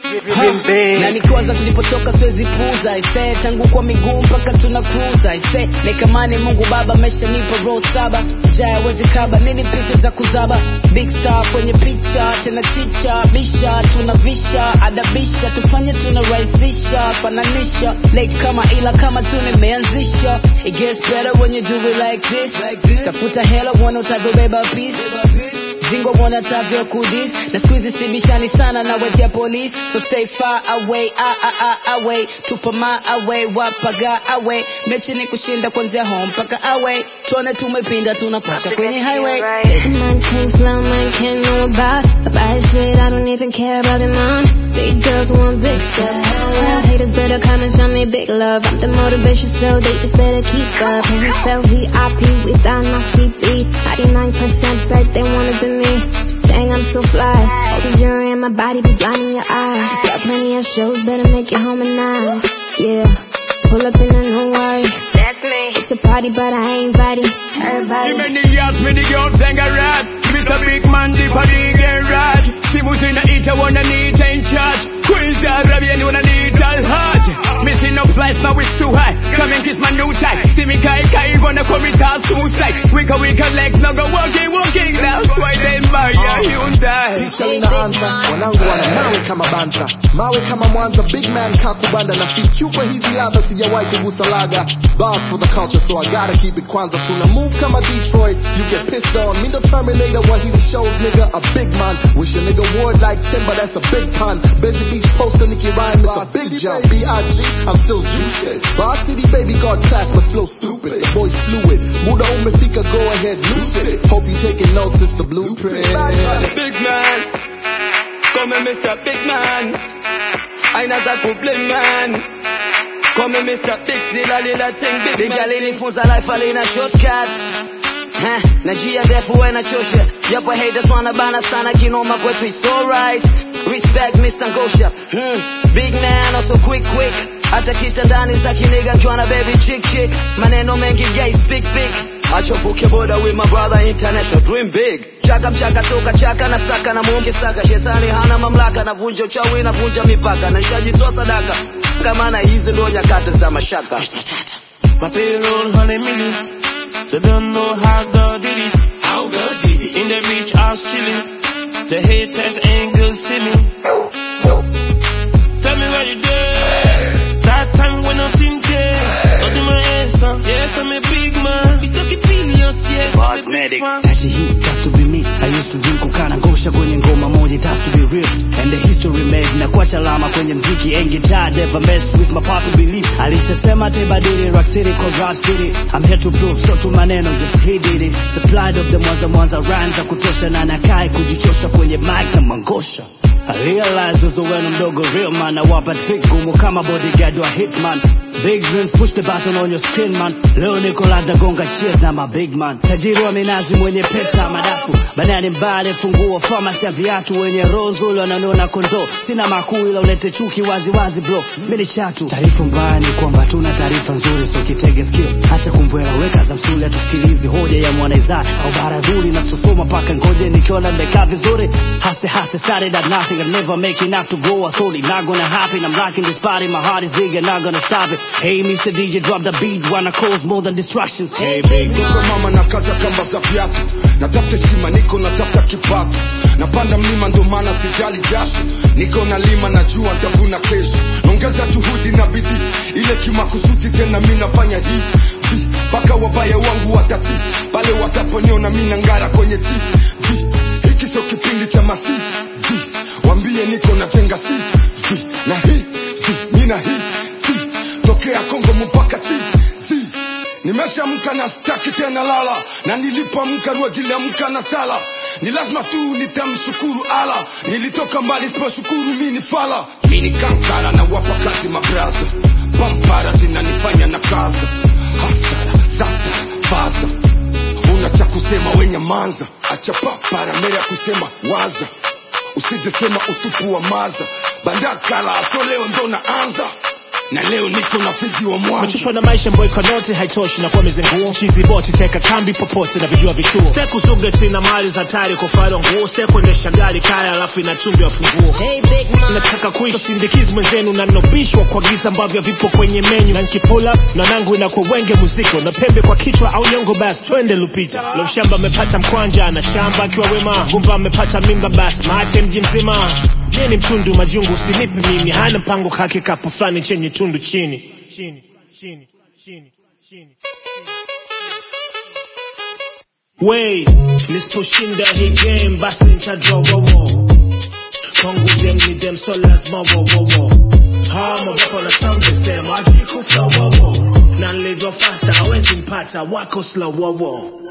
Na nikoza tulipotoka siwezi puuza ise tangu kwa miguu mpaka tuna cruise ise nikamani Mungu Baba ameshanipa roho saba jaya wezi kaba nini pieces za kuzaba big star kwenye picha tena chicha bisha tunavisha adabisha tufanye tunarahisisha fananisha like kama ila kama tumeanzisha it gets better when you do it like this tafuta hela wana utavobeba peace Zingo wanna tavyo kudis na squeeze sibishani sana na wetia police so stay far away away tupa my away wapaga away mechi ni kushinda kwanzia home paka away tuone tumepinda tunapata kwenye highway man take slow man can't know about shit I don't even care about them on big girls want big stuff haters better come and show me big love I'm the motivation so they just better keep up and you spell VIP without no CB 99% bet they wanna be me dang I'm so fly all the jewelry in my body be blinding your eye got plenty of shows better make it home at night yeah pull up in a new way that's me it's a party but I ain't inviting everybody you many years many girls hang around Mr. Big Man the party get right Simusina eat I wanna need in charge Queens Arabian wanna need all hard missing no flights now it's too high come and kiss my new tie see me kai wanna come in down smooth like wiggle legs now go walking that's why they buy ya Hyundai picha inaanza wanangu wana mawe kama banza mawe kama Mwanza big man kakubanda na fichupa hizi ladha sijawahi kugusa laga boss for the culture so I gotta keep it kwanza tuna move kama Detroit you get pissed on me the Terminator what he shows nigga a big man wish a nigga would like timber that's a big pun busy beach poster Nicky Ryan it's a big jump B.I.G. I'm still juicing Boss City baby got class but flow stupid the boy's fluid muda umefika go ahead lose it hope you taking notes it's the blueprint big man come and Mr. Big Man aina za kublame man come and Mr. Big Deal lila thing big girl ilifunza life alina shortcut na njia ndefu inachosha japo haters wanabana sana kinoma kwetu it's alright respect Mr. Ngosha big man also quick hata kitandani za kiniga nkiwa na baby chick maneno mengi gay speak achovuke boda with my brother international dream big chaka mchaka toka chaka na saka na mungi saka shetani hana mamlaka na vunja uchawi na vunja mipaka na nishajitoa sadaka kama na hizi ndo nyakati za mashaka my payroll 100 million they don't know how God did it in the beach house chilling the haters ain't good see me tell me what you did that time when nothing cares not in my answer yes I'm a big man we took it serious yes I'm a big fan actually he has to be me I used to drink kukana ngosha kwenye ngoma moja it has to be real and the history made na kuacha alama kwenye mziki ain't get tired never mess with my part to believe alishasema tebadili rock city called rap city I'm here to prove so tu maneno yes he did it supplied of the mwanza rhymes za kutosha na nakai kujichosha kwenye mic na mangosha I realize there's a when mdogo real man na wapa trick gumu kama bodyguard wa hitman big dreams push the button on your screen man leo niko lada gonga cheers na my big man tajiri wa minazi mwenye pesa madafu banani mbale funguo pharmacy ya viatu wenye rozolo wananiona kondo sina makuu ila ulete chuki wazi bro mimi chatu taarifa mbaya ni kwamba tuna taarifa nzuri so kitege skill acha kumvwela weka za msuli tusikilize hoja ya mwanaiza au baradhuri na sosoma paka ngoje nikiona nimekaa vizuri hase started at nothing I'll never make enough to grow I thought it not gonna happen I'm rocking this party my heart is big and not gonna stop it hey Mr. DJ drop the beat wanna cause more than distractions hey big mama na kaza kamba za viatu natafuta shima niko natafuta kipato napanda mlima ndo maana sijali jasho niko na lima na jua nitavuna kesho ongeza juhudi na bidii ile kimakusudi tena mimi nafanya hivi mpaka wabaya wangu watati pale wataponiona mimi ngara kwenye TV hiki sio kipindi cha masi waambie niko natenga si na hii mimi na hii tokea Kongo mpaka nimeshaamka na staki tena lala na nilipoamka niliamka na sala ni lazima tu nitamshukuru Allah nilitoka mbali siposhukuru mimi ni fala mimi kankara na wapa kazi mabraza pampara zinanifanya na kaza hasara zata faza una cha kusema wenye manza acha papara mera kusema waza usije sema utupu wa maza bandakala so leo ndo naanza na leo niko na fiti wa mwanzo. Machushwa na maisha mboy kanote haitoshi na kwa mizenguo. Chizi boti teka kambi popote na vijua vituo. Steku sugeti na mali za tari kufaro nguo. Steku endesha gari kaya alafu inachumbi wa funguo. Hey big man, nataka kuisha sindikizi mwenzenu na nobishwa kwa giza ambavyo vipo kwenye menu. Na nkipull up na nangu inakuwa wenge muziko. Na pembe kwa kichwa au nyongo bas twende Lupita. Lo mshamba amepata mkwanja na shamba akiwa wema. Gumba amepata mimba bas maache mji mzima. Mie ni mtundu majungu usinipi mimi. Hana mpango kake kapu flani chenye tundu chini. Wait, nisiposhinda hii game basi nitadraw wowo. Kongu dem ni dem so lazima wowo. Hama wako na sound the same, ajikufa wowo. Na nilivyo faster hawezi mpata wako slow wowo.